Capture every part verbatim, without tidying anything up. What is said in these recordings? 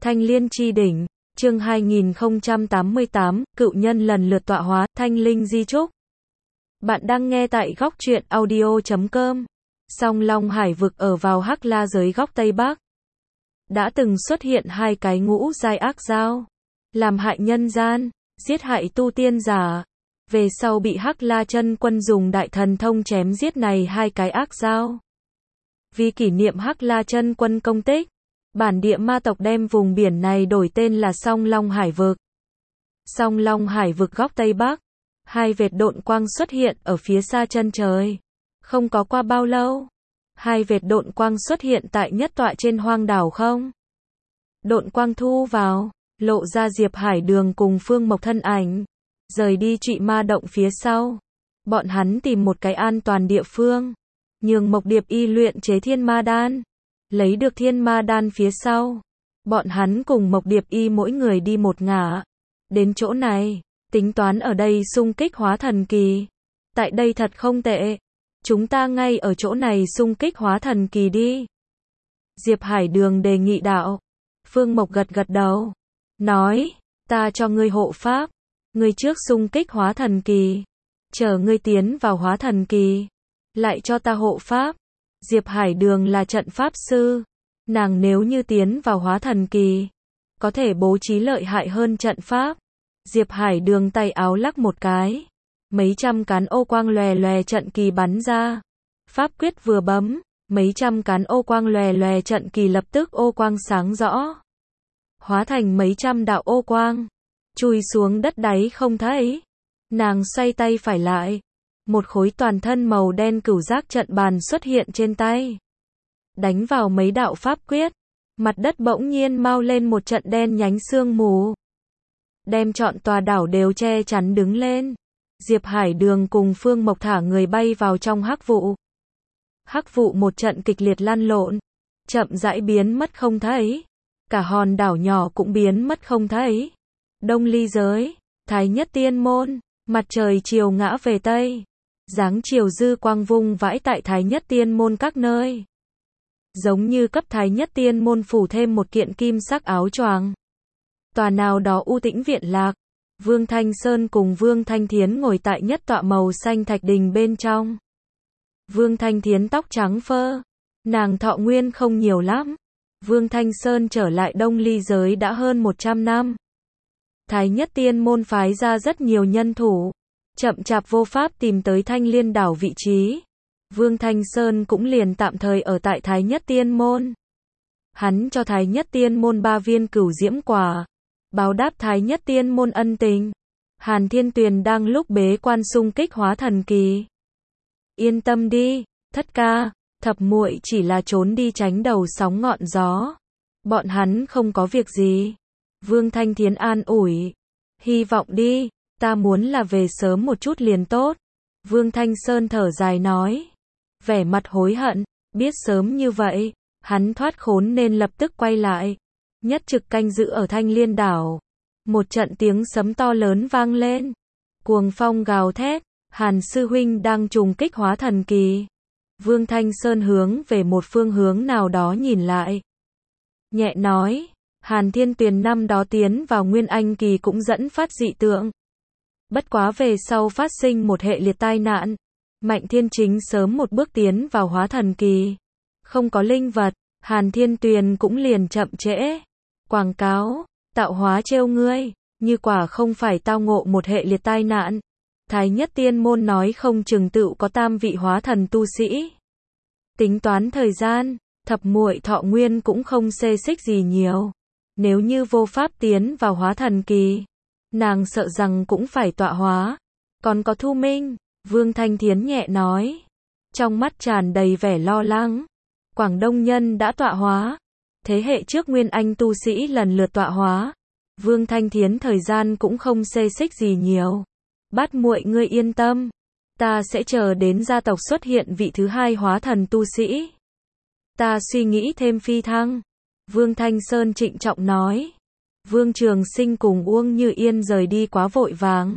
Thanh Liên chi đỉnh, chương hai nghìn không trăm tám mươi tám, cựu nhân lần lượt tọa hóa, thanh linh di trúc. Bạn đang nghe tại góc truyện audio chấm com. Song Long Hải vực ở vào Hắc La giới góc Tây Bắc. Đã từng xuất hiện hai cái ngũ giai ác dao, làm hại nhân gian, giết hại tu tiên giả. Về sau bị Hắc La chân quân dùng đại thần thông chém giết này hai cái ác dao. Vì kỷ niệm Hắc La chân quân công tích, bản địa ma tộc đem vùng biển này đổi tên là Song Long Hải vực. Song Long Hải vực góc Tây Bắc, hai vệt độn quang xuất hiện ở phía xa chân trời. Không có qua bao lâu, hai vệt độn quang xuất hiện tại nhất tọa trên hoang đảo không. Độn quang thu vào, lộ ra Diệp Hải Đường cùng Phương Mộc thân ảnh, rời đi Trụy Ma động phía sau. Bọn hắn tìm một cái an toàn địa phương, nhường Mộc Điệp Y luyện chế Thiên Ma đan. Lấy được Thiên Ma đan phía sau, bọn hắn cùng Mộc Điệp Y mỗi người đi một ngả. Đến chỗ này, tính toán ở đây xung kích hóa thần kỳ. Tại đây thật không tệ. Chúng ta ngay ở chỗ này xung kích hóa thần kỳ đi. Diệp Hải Đường đề nghị đạo. Phương Mộc gật gật đầu, nói, ta cho ngươi hộ pháp. Ngươi trước xung kích hóa thần kỳ, chờ ngươi tiến vào hóa thần kỳ, lại cho ta hộ pháp. Diệp Hải Đường là trận pháp sư, nàng nếu như tiến vào hóa thần kỳ, có thể bố trí lợi hại hơn trận pháp. Diệp Hải Đường tay áo lắc một cái, mấy trăm cán ô quang lòe lòe trận kỳ bắn ra. Pháp quyết vừa bấm, mấy trăm cán ô quang lòe lòe trận kỳ lập tức ô quang sáng rõ, hóa thành mấy trăm đạo ô quang, chui xuống đất đáy không thấy. Nàng xoay tay phải lại, một khối toàn thân màu đen cửu giác trận bàn xuất hiện trên tay, đánh vào mấy đạo pháp quyết, mặt đất bỗng nhiên mau lên một trận đen nhánh sương mù, đem trọn tòa đảo đều che chắn đứng lên. Diệp Hải Đường cùng Phương Mộc thả người bay vào trong hắc vụ. Hắc vụ một trận kịch liệt lăn lộn, chậm rãi biến mất không thấy. Cả hòn đảo nhỏ cũng biến mất không thấy. Đông Ly giới, Thái Nhất Tiên môn, mặt trời chiều ngã về Tây. Dáng chiều dư quang vung vãi tại Thái Nhất Tiên môn các nơi. Giống như cấp Thái Nhất Tiên môn phủ thêm một kiện kim sắc áo choàng. Tòa nào đó u tĩnh viện lạc, Vương Thanh Sơn cùng Vương Thanh Thiến ngồi tại nhất tọa màu xanh thạch đình bên trong. Vương Thanh Thiến tóc trắng phơ, nàng thọ nguyên không nhiều lắm. Vương Thanh Sơn trở lại Đông Ly giới đã hơn một trăm năm. Thái Nhất Tiên môn phái ra rất nhiều nhân thủ, chậm chạp vô pháp tìm tới Thanh Liên đảo vị trí. Vương Thanh Sơn cũng liền tạm thời ở tại Thái Nhất Tiên môn. Hắn cho Thái Nhất Tiên môn ba viên cửu diễm quả, báo đáp Thái Nhất Tiên môn ân tình. Hàn Thiên Tuyền đang lúc bế quan xung kích hóa thần kỳ. Yên tâm đi, thất ca, thập muội chỉ là trốn đi tránh đầu sóng ngọn gió. Bọn hắn không có việc gì. Vương Thanh Thiến an ủi. Hy vọng đi, ta muốn là về sớm một chút liền tốt. Vương Thanh Sơn thở dài nói. Vẻ mặt hối hận, biết sớm như vậy, hắn thoát khốn nên lập tức quay lại. Nhất trực canh giữ ở Thanh Liên đảo. Một trận tiếng sấm to lớn vang lên. Cuồng phong gào thét, Hàn sư huynh đang trùng kích hóa thần kỳ. Vương Thanh Sơn hướng về một phương hướng nào đó nhìn lại. Nhẹ nói, Hàn Thiên Tuyền năm đó tiến vào Nguyên Anh kỳ cũng dẫn phát dị tượng. Bất quá về sau phát sinh một hệ liệt tai nạn. Mạnh Thiên Chính sớm một bước tiến vào hóa thần kỳ. Không có linh vật, Hàn Thiên Tuyền cũng liền chậm trễ. Quảng cáo, tạo hóa trêu ngươi, như quả không phải tao ngộ một hệ liệt tai nạn. Thái Nhất Tiên môn nói không chừng tựu có tam vị hóa thần tu sĩ. Tính toán thời gian, thập muội thọ nguyên cũng không xê xích gì nhiều. Nếu như vô pháp tiến vào hóa thần kỳ, nàng sợ rằng cũng phải tọa hóa. Còn có Thu Minh, Vương Thanh Thiến nhẹ nói, trong mắt tràn đầy vẻ lo lắng. Quảng Đông nhân đã tọa hóa, thế hệ trước Nguyên Anh tu sĩ lần lượt tọa hóa. Vương Thanh Thiến thời gian cũng không xê xích gì nhiều. Bát muội ngươi yên tâm, ta sẽ chờ đến gia tộc xuất hiện vị thứ hai hóa thần tu sĩ. Ta suy nghĩ thêm phi thăng. Vương Thanh Sơn trịnh trọng nói. Vương Trường Sinh cùng Uông Như Yên rời đi quá vội vàng.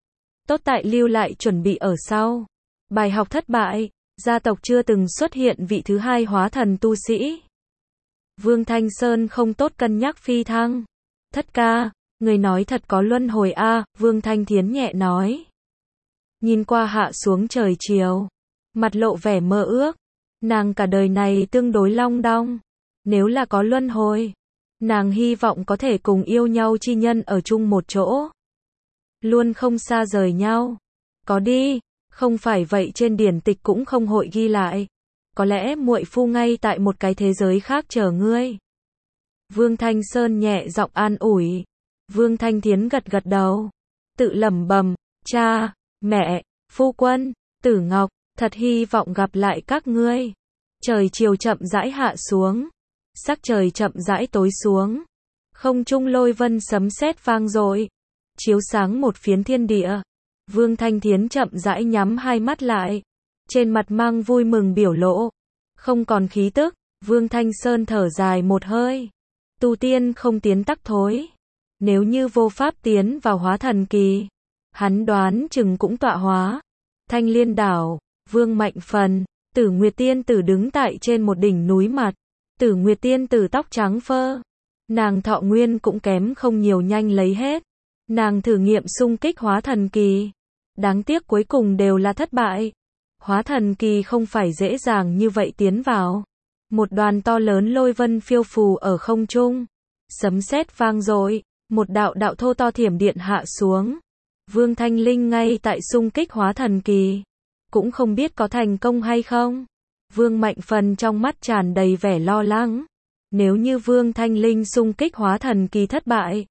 Tốt tại lưu lại chuẩn bị ở sau. Bài học thất bại, gia tộc chưa từng xuất hiện vị thứ hai hóa thần tu sĩ. Vương Thanh Sơn không tốt cân nhắc phi thăng. Thất ca, người nói thật có luân hồi a, Vương Thanh Thiến nhẹ nói. Nhìn qua hạ xuống trời chiều, mặt lộ vẻ mơ ước, nàng cả đời này tương đối long đong, nếu là có luân hồi, nàng hy vọng có thể cùng yêu nhau chi nhân ở chung một chỗ, luôn không xa rời nhau. Có đi, không phải vậy trên điển tịch cũng không hội ghi lại. Có lẽ muội phu ngay tại một cái thế giới khác chờ ngươi. Vương Thanh Sơn nhẹ giọng an ủi. Vương Thanh Thiến gật gật đầu, tự lẩm bẩm, cha, mẹ, phu quân, Tử Ngọc, thật hy vọng gặp lại các ngươi. Trời chiều chậm rãi hạ xuống, sắc trời chậm rãi tối xuống, không trung lôi vân sấm sét vang dội, chiếu sáng một phiến thiên địa. Vương Thanh Thiến chậm rãi nhắm hai mắt lại, trên mặt mang vui mừng biểu lộ, không còn khí tức. Vương Thanh Sơn thở dài một hơi, tu tiên không tiến tắc thối, nếu như vô pháp tiến vào hóa thần kỳ, hắn đoán chừng cũng tọa hóa. Thanh Liên đảo, Vương Mạnh Phần, Tử Nguyệt Tiên Tử đứng tại trên một đỉnh núi mặt. Tử Nguyệt Tiên Tử tóc trắng phơ, nàng thọ nguyên cũng kém không nhiều, nhanh lấy hết. Nàng thử nghiệm xung kích hóa thần kỳ, đáng tiếc cuối cùng đều là thất bại. Hóa thần kỳ không phải dễ dàng như vậy tiến vào. Một đoàn to lớn lôi vân phiêu phù ở không trung, sấm sét vang dội, một đạo đạo thô to thiểm điện hạ xuống. Vương Thanh Linh ngay tại xung kích hóa thần kỳ, cũng không biết có thành công hay không. Vương Mạnh Phần trong mắt tràn đầy vẻ lo lắng. Nếu như Vương Thanh Linh xung kích hóa thần kỳ thất bại,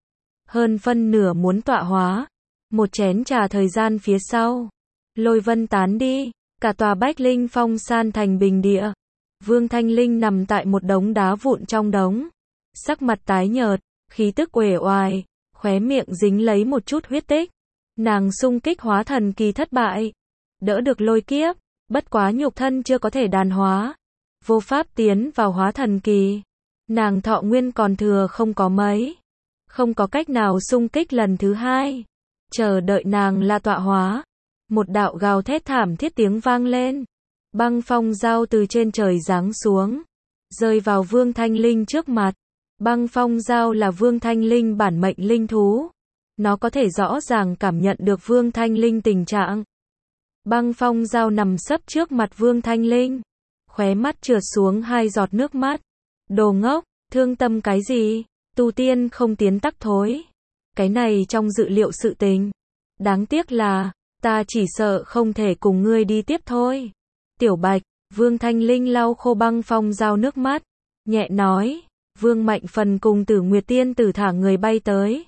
hơn phân nửa muốn tọa hóa. Một chén trà thời gian phía sau, lôi vân tán đi, cả tòa Bách Linh Phong san thành bình địa. Vương Thanh Linh nằm tại một đống đá vụn trong đống, sắc mặt tái nhợt, khí tức uể oải, khóe miệng dính lấy một chút huyết tích. Nàng xung kích hóa thần kỳ thất bại, đỡ được lôi kiếp, bất quá nhục thân chưa có thể đàn hóa, vô pháp tiến vào hóa thần kỳ. Nàng thọ nguyên còn thừa không có mấy, không có cách nào xung kích lần thứ hai. Chờ đợi nàng là tọa hóa. Một đạo gào thét thảm thiết tiếng vang lên. Băng phong dao từ trên trời giáng xuống, rơi vào Vương Thanh Linh trước mặt. Băng phong dao là Vương Thanh Linh bản mệnh linh thú. Nó có thể rõ ràng cảm nhận được Vương Thanh Linh tình trạng. Băng phong dao nằm sấp trước mặt Vương Thanh Linh, khóe mắt trượt xuống hai giọt nước mắt. Đồ ngốc, thương tâm cái gì? Tu tiên không tiến tắc thối. Cái này trong dự liệu sự tình. Đáng tiếc là, ta chỉ sợ không thể cùng ngươi đi tiếp thôi. Tiểu Bạch, Vương Thanh Linh lau khô băng phong dao nước mắt, nhẹ nói. Vương Mạnh Phần cùng Tử Nguyệt Tiên Tử thả người bay tới.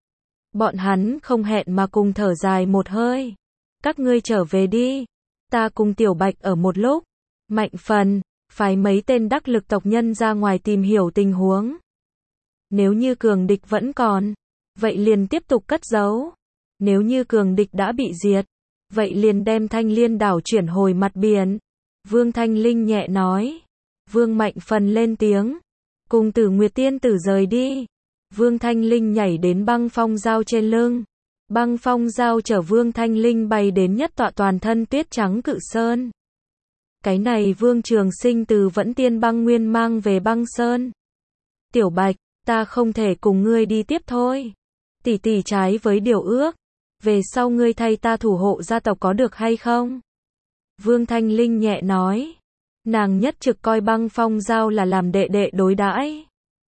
Bọn hắn không hẹn mà cùng thở dài một hơi. Các ngươi trở về đi, ta cùng Tiểu Bạch ở một lúc. Mạnh Phần, phái mấy tên đắc lực tộc nhân ra ngoài tìm hiểu tình huống. Nếu như cường địch vẫn còn, vậy liền tiếp tục cất giấu. Nếu như cường địch đã bị diệt, vậy liền đem Thanh Liên đảo chuyển hồi mặt biển. Vương Thanh Linh nhẹ nói. Vương Mạnh Phần lên tiếng, cùng Tử Nguyệt Tiên Tử rời đi. Vương Thanh Linh nhảy đến băng phong dao trên lưng. Băng phong dao chở Vương Thanh Linh bay đến nhất tọa toàn thân tuyết trắng cự sơn. Cái này Vương Trường Sinh từ Vẫn Tiên Băng Nguyên mang về băng sơn. Tiểu Bạch, ta không thể cùng ngươi đi tiếp thôi. Tỷ tỷ trái với điều ước. Về sau ngươi thay ta thủ hộ gia tộc có được hay không? Vương Thanh Linh nhẹ nói. Nàng nhất trực coi băng phong dao là làm đệ đệ đối đãi.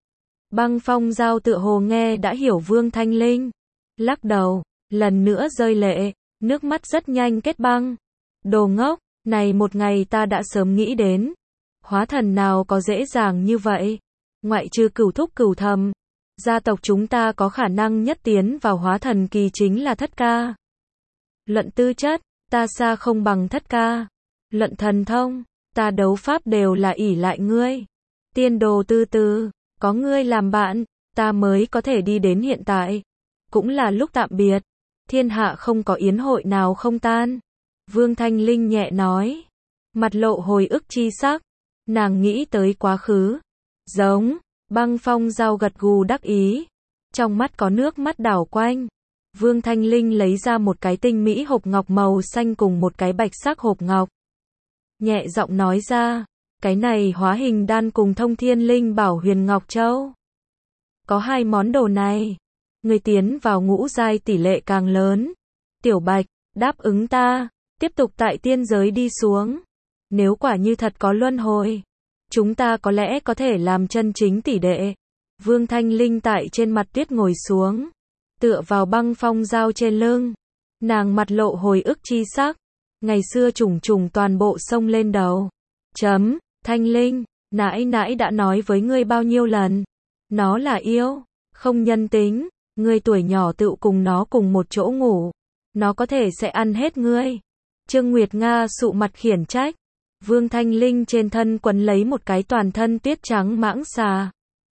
Băng phong dao tựa hồ nghe đã hiểu Vương Thanh Linh. Lắc đầu, lần nữa rơi lệ, nước mắt rất nhanh kết băng. Đồ ngốc, này một ngày ta đã sớm nghĩ đến. Hóa thần nào có dễ dàng như vậy? Ngoại trừ Cửu Thúc Cửu Thầm, gia tộc chúng ta có khả năng nhất tiến vào hóa thần kỳ chính là Thất ca. Luận tư chất, ta xa không bằng Thất ca. Luận thần thông, ta đấu pháp đều là ỷ lại ngươi. Tiên đồ từ từ, có ngươi làm bạn, ta mới có thể đi đến hiện tại. Cũng là lúc tạm biệt. Thiên hạ không có yến hội nào không tan. Vương Thanh Linh nhẹ nói. Mặt lộ hồi ức chi sắc. Nàng nghĩ tới quá khứ. Giống, băng phong dao gật gù đắc ý. Trong mắt có nước mắt đảo quanh. Vương Thanh Linh lấy ra một cái tinh mỹ hộp ngọc màu xanh cùng một cái bạch sắc hộp ngọc. Nhẹ giọng nói ra. Cái này hóa hình đan cùng thông thiên linh bảo huyền ngọc châu. Có hai món đồ này. Người tiến vào ngũ giai tỷ lệ càng lớn. Tiểu Bạch, đáp ứng ta. Tiếp tục tại tiên giới đi xuống. Nếu quả như thật có luân hồi. Chúng ta có lẽ có thể làm chân chính tỷ đệ. Vương Thanh Linh tại trên mặt tuyết ngồi xuống. Tựa vào băng phong dao trên lưng. Nàng mặt lộ hồi ức chi sắc. Ngày xưa trùng trùng toàn bộ sông lên đầu. Chấm, Thanh Linh, nãi nãi đã nói với ngươi bao nhiêu lần. Nó là yêu, không nhân tính. Ngươi tuổi nhỏ tự cùng nó cùng một chỗ ngủ. Nó có thể sẽ ăn hết ngươi. Trương Nguyệt Nga sụ mặt khiển trách. Vương Thanh Linh trên thân quấn lấy một cái toàn thân tuyết trắng mãng xà.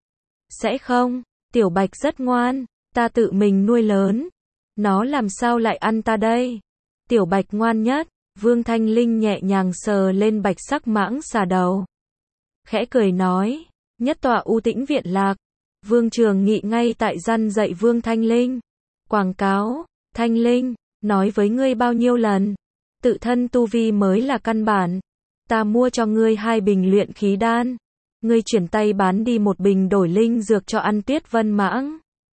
Sẽ không, Tiểu Bạch rất ngoan, ta tự mình nuôi lớn. Nó làm sao lại ăn ta đây? Tiểu Bạch ngoan nhất. Vương Thanh Linh nhẹ nhàng sờ lên bạch sắc mãng xà đầu. Khẽ cười nói, nhất tọa u tĩnh viện lạc. Vương Trường Nghị ngay tại răn dạy Vương Thanh Linh. Quảng cáo, Thanh Linh, nói với ngươi bao nhiêu lần. Tự thân tu vi mới là căn bản. Ta mua cho ngươi hai bình luyện khí đan. Ngươi chuyển tay bán đi một bình đổi linh dược cho ăn Tuyết Vân Mãng.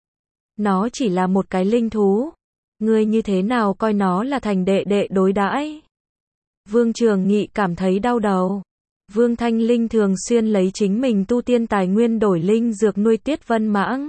Nó chỉ là một cái linh thú. Ngươi như thế nào coi nó là thành đệ đệ đối đãi? Vương Trường Nghị cảm thấy đau đầu. Vương Thanh Linh thường xuyên lấy chính mình tu tiên tài nguyên đổi linh dược nuôi Tuyết Vân Mãng.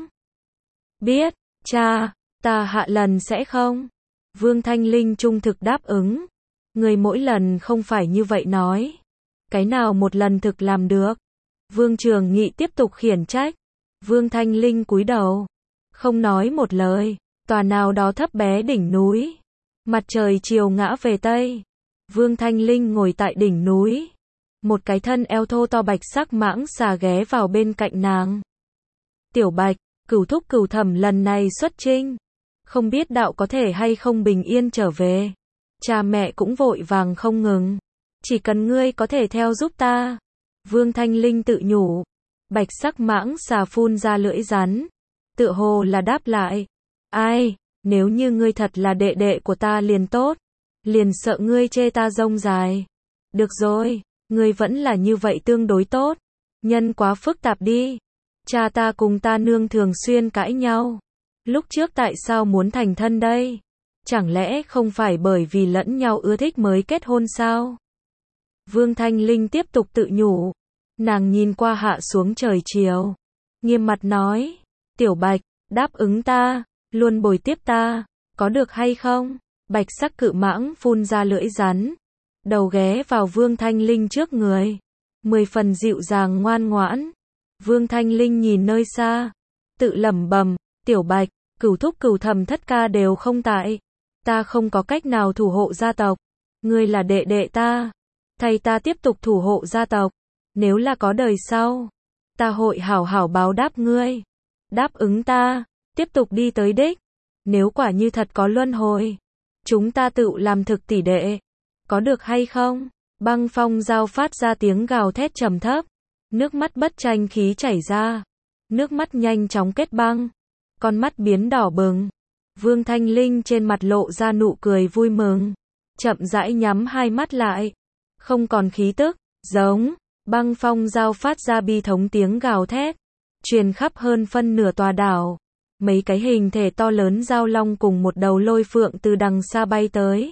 Biết, cha, ta hạ lần sẽ không. Vương Thanh Linh trung thực đáp ứng. Người mỗi lần không phải như vậy nói. Cái nào một lần thực làm được. Vương Trường Nghị tiếp tục khiển trách. Vương Thanh Linh cúi đầu. Không nói một lời. Tòa nào đó thấp bé đỉnh núi. Mặt trời chiều ngã về Tây. Vương Thanh Linh ngồi tại đỉnh núi. Một cái thân eo thô to bạch sắc mãng xà ghé vào bên cạnh nàng. Tiểu Bạch, cửu thúc cửu thẩm lần này xuất chinh. Không biết đạo có thể hay không bình yên trở về. Cha mẹ cũng vội vàng không ngừng. Chỉ cần ngươi có thể theo giúp ta. Vương Thanh Linh tự nhủ. Bạch sắc mãng xà phun ra lưỡi rắn. Tựa hồ là đáp lại. Ai, nếu như ngươi thật là đệ đệ của ta liền tốt. Liền sợ ngươi chê ta rông dài. Được rồi, ngươi vẫn là như vậy tương đối tốt. Nhân quá phức tạp đi. Cha ta cùng ta nương thường xuyên cãi nhau. Lúc trước tại sao muốn thành thân đây? Chẳng lẽ không phải bởi vì lẫn nhau ưa thích mới kết hôn sao? Vương Thanh Linh tiếp tục tự nhủ. Nàng nhìn qua hạ xuống trời chiều. Nghiêm mặt nói. Tiểu Bạch, đáp ứng ta. Luôn bồi tiếp ta. Có được hay không? Bạch sắc cự mãng phun ra lưỡi rắn. Đầu ghé vào Vương Thanh Linh trước người. Mười phần dịu dàng ngoan ngoãn. Vương Thanh Linh nhìn nơi xa. Tự lẩm bẩm. Tiểu Bạch, cửu thúc cửu thẩm thất ca đều không tại. Ta không có cách nào thủ hộ gia tộc. Ngươi là đệ đệ ta. Thầy ta tiếp tục thủ hộ gia tộc. Nếu là có đời sau. Ta hội hảo hảo báo đáp ngươi. Đáp ứng ta. Tiếp tục đi tới đích. Nếu quả như thật có luân hồi. Chúng ta tự làm thực tỷ đệ. Có được hay không? Băng phong dao phát ra tiếng gào thét trầm thấp. Nước mắt bất tranh khí chảy ra. Nước mắt nhanh chóng kết băng. Con mắt biến đỏ bừng. Vương Thanh Linh trên mặt lộ ra nụ cười vui mừng. Chậm rãi nhắm hai mắt lại. Không còn khí tức. Giống. Băng phong dao phát ra bi thống tiếng gào thét. Truyền khắp hơn phân nửa tòa đảo. Mấy cái hình thể to lớn giao long cùng một đầu lôi phượng từ đằng xa bay tới.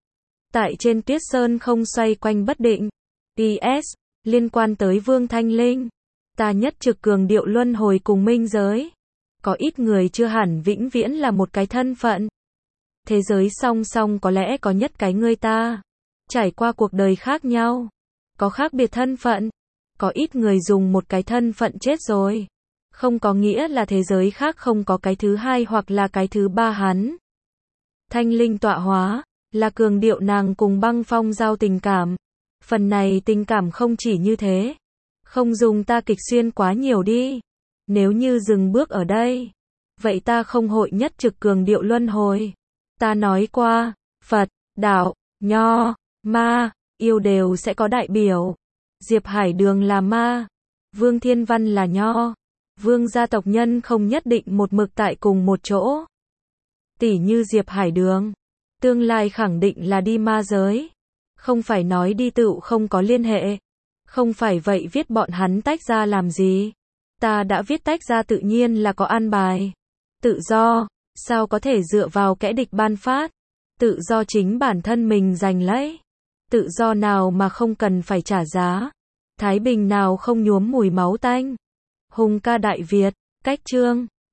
Tại trên tuyết sơn không xoay quanh bất định. pê ét. Liên quan tới Vương Thanh Linh. Ta nhất trực cường điệu luân hồi cùng minh giới. Có ít người chưa hẳn vĩnh viễn là một cái thân phận. Thế giới song song có lẽ có nhất cái người ta. Trải qua cuộc đời khác nhau. Có khác biệt thân phận. Có ít người dùng một cái thân phận chết rồi. Không có nghĩa là thế giới khác không có cái thứ hai hoặc là cái thứ ba hắn. Thanh Linh tọa hóa, là cường điệu nàng cùng băng phong giao tình cảm. Phần này tình cảm không chỉ như thế. Không dùng ta kịch xuyên quá nhiều đi. Nếu như dừng bước ở đây. Vậy ta không hội nhất trực cường điệu luân hồi. Ta nói qua, Phật, Đạo, Nho, Ma, yêu đều sẽ có đại biểu. Diệp Hải Đường là ma. Vương Thiên Văn là Nho. Vương gia tộc nhân không nhất định một mực tại cùng một chỗ. Tỷ như Diệp Hải Đường. Tương lai khẳng định là đi ma giới. Không phải nói đi tựu không có liên hệ. Không phải vậy viết bọn hắn tách ra làm gì? Ta đã viết tách ra tự nhiên là có an bài. Tự do, sao có thể dựa vào kẻ địch ban phát? Tự do chính bản thân mình giành lấy. Tự do nào mà không cần phải trả giá? Thái bình nào không nhuốm mùi máu tanh? Hùng ca Đại Việt, cách chương